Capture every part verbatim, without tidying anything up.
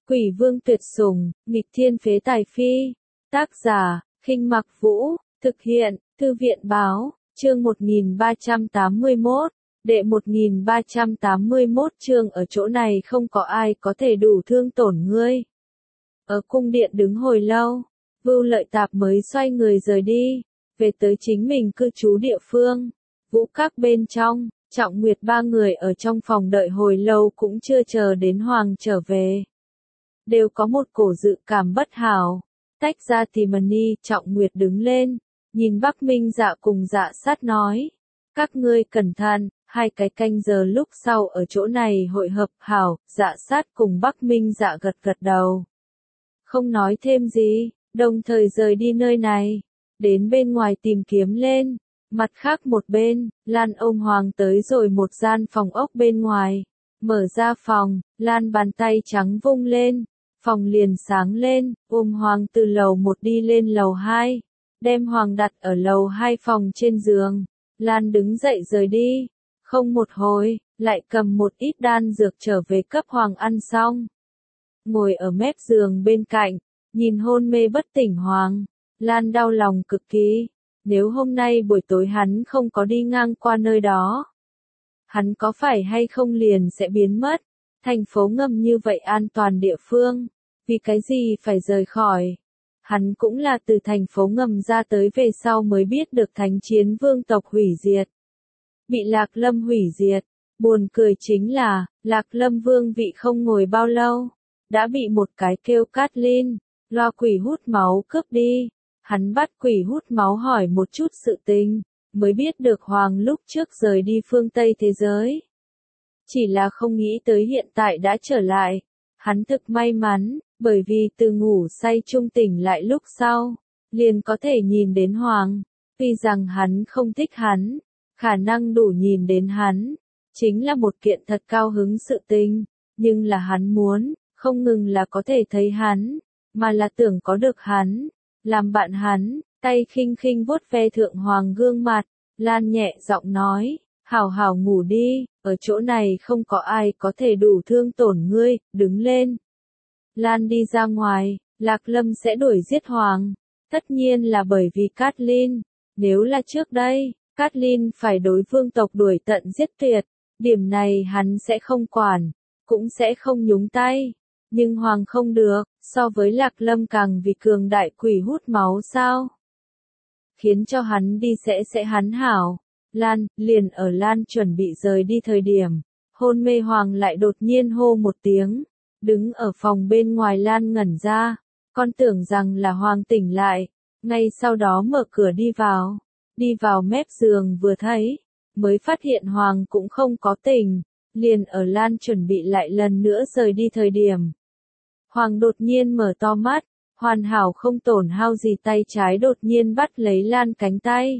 Quỷ vương tuyệt sủng, nghịch thiên phế tài phi. Tác giả, Khinh Mặc Vũ, thực hiện, Thư viện báo, chương một nghìn ba trăm tám mươi mốt, đệ một nghìn ba trăm tám mươi mốt chương ở chỗ này không có ai có thể đủ thương tổn ngươi. Ở cung điện đứng hồi lâu, Vưu Lợi Tạp mới xoay người rời đi, về tới chính mình cư trú địa phương. Vũ các bên trong, Trọng Nguyệt ba người ở trong phòng đợi hồi lâu cũng chưa chờ đến Hoàng trở về. Đều có một cổ dự cảm bất hảo. Tách ra thì Mani, Trọng Nguyệt đứng lên, nhìn Bắc Minh Dạ cùng Dạ Sát nói. Các ngươi cẩn thận, hai cái canh giờ lúc sau ở chỗ này hội hợp hảo. Dạ Sát cùng Bắc Minh Dạ gật gật đầu. Không nói thêm gì, đồng thời rời đi nơi này. Đến bên ngoài tìm kiếm lên. Mặt khác một bên, Lan ông Hoàng tới rồi một gian phòng ốc bên ngoài. Mở ra phòng, Lan bàn tay trắng vung lên. Phòng liền sáng lên, ôm Hoàng từ lầu một đi lên lầu hai. Đem Hoàng đặt ở lầu hai phòng trên giường. Lan đứng dậy rời đi. Không một hồi, lại cầm một ít đan dược trở về cấp Hoàng ăn xong. Ngồi ở mép giường bên cạnh, nhìn hôn mê bất tỉnh Hoàng. Lan đau lòng cực kỳ. Nếu hôm nay buổi tối hắn không có đi ngang qua nơi đó, hắn có phải hay không liền sẽ biến mất. Thành phố ngầm như vậy an toàn địa phương, vì cái gì phải rời khỏi. Hắn cũng là từ thành phố ngầm ra tới về sau mới biết được thánh chiến vương tộc hủy diệt. Bị Lạc Lâm hủy diệt, buồn cười chính là, Lạc Lâm vương vị không ngồi bao lâu, đã bị một cái kêu Catlin, loa quỷ hút máu cướp đi. Hắn bắt quỷ hút máu hỏi một chút sự tình, mới biết được Hoàng lúc trước rời đi phương Tây thế giới. Chỉ là không nghĩ tới hiện tại đã trở lại. Hắn thực may mắn, bởi vì từ ngủ say trung tỉnh lại lúc sau, liền có thể nhìn đến Hoàng. Tuy rằng hắn không thích hắn, khả năng đủ nhìn đến hắn, chính là một kiện thật cao hứng sự tình, nhưng là hắn muốn, không ngừng là có thể thấy hắn, mà là tưởng có được hắn. Làm bạn hắn, tay khinh khinh vuốt ve thượng Hoàng gương mặt, Lan nhẹ giọng nói, hảo hảo ngủ đi, ở chỗ này không có ai có thể đủ thương tổn ngươi, đứng lên. Lan đi ra ngoài, Lạc Lâm sẽ đuổi giết Hoàng, tất nhiên là bởi vì Catlin, nếu là trước đây, Catlin phải đối vương tộc đuổi tận giết tuyệt, điểm này hắn sẽ không quản, cũng sẽ không nhúng tay. Nhưng Hoàng không được, so với Lạc Lâm càng vì cường đại quỷ hút máu sao? Khiến cho hắn đi sẽ sẽ hắn hảo. Lan, liền ở Lan chuẩn bị rời đi thời điểm, hôn mê Hoàng lại đột nhiên hô một tiếng. Đứng ở phòng bên ngoài Lan ngẩn ra, con tưởng rằng là Hoàng tỉnh lại, ngay sau đó mở cửa đi vào. Đi vào mép giường vừa thấy, mới phát hiện Hoàng cũng không có tỉnh. Liền ở Lan chuẩn bị lại lần nữa rời đi thời điểm. Hoàng đột nhiên mở to mắt, hoàn hảo không tổn hao gì tay trái đột nhiên bắt lấy Lan cánh tay.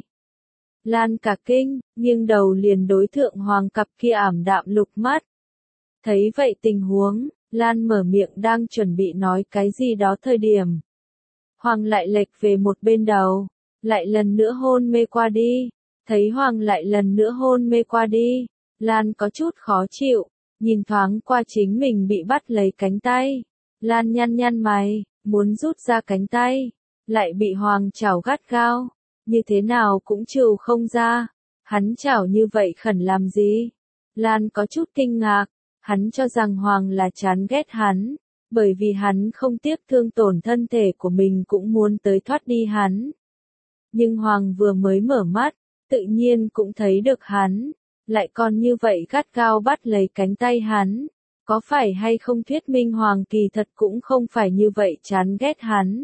Lan cả kinh, nghiêng đầu liền đối thượng Hoàng cặp kia ảm đạm lục mắt. Thấy vậy tình huống, Lan mở miệng đang chuẩn bị nói cái gì đó thời điểm. Hoàng lại lệch về một bên đầu, lại lần nữa hôn mê qua đi. Thấy Hoàng lại lần nữa hôn mê qua đi, Lan có chút khó chịu, nhìn thoáng qua chính mình bị bắt lấy cánh tay. Lan nhăn nhăn mày, muốn rút ra cánh tay, lại bị Hoàng chảo gắt gao, như thế nào cũng chịu không ra. Hắn chảo như vậy khẩn làm gì? Lan có chút kinh ngạc, hắn cho rằng Hoàng là chán ghét hắn, bởi vì hắn không tiếc thương tổn thân thể của mình cũng muốn tới thoát đi hắn. Nhưng Hoàng vừa mới mở mắt, tự nhiên cũng thấy được hắn, lại còn như vậy gắt gao bắt lấy cánh tay hắn. Có phải hay không thuyết minh Hoàng kỳ thật cũng không phải như vậy chán ghét hắn.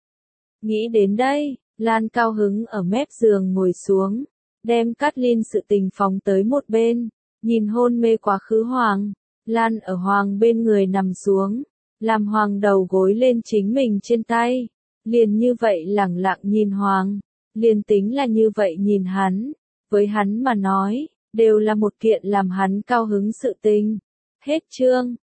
Nghĩ đến đây, Lan cao hứng ở mép giường ngồi xuống, đem Catlin sự tình phóng tới một bên, nhìn hôn mê quá khứ Hoàng. Lan ở Hoàng bên người nằm xuống, làm Hoàng đầu gối lên chính mình trên tay, liền như vậy lẳng lặng nhìn Hoàng, liền tính là như vậy nhìn hắn, với hắn mà nói, đều là một kiện làm hắn cao hứng sự tình. Hết chương.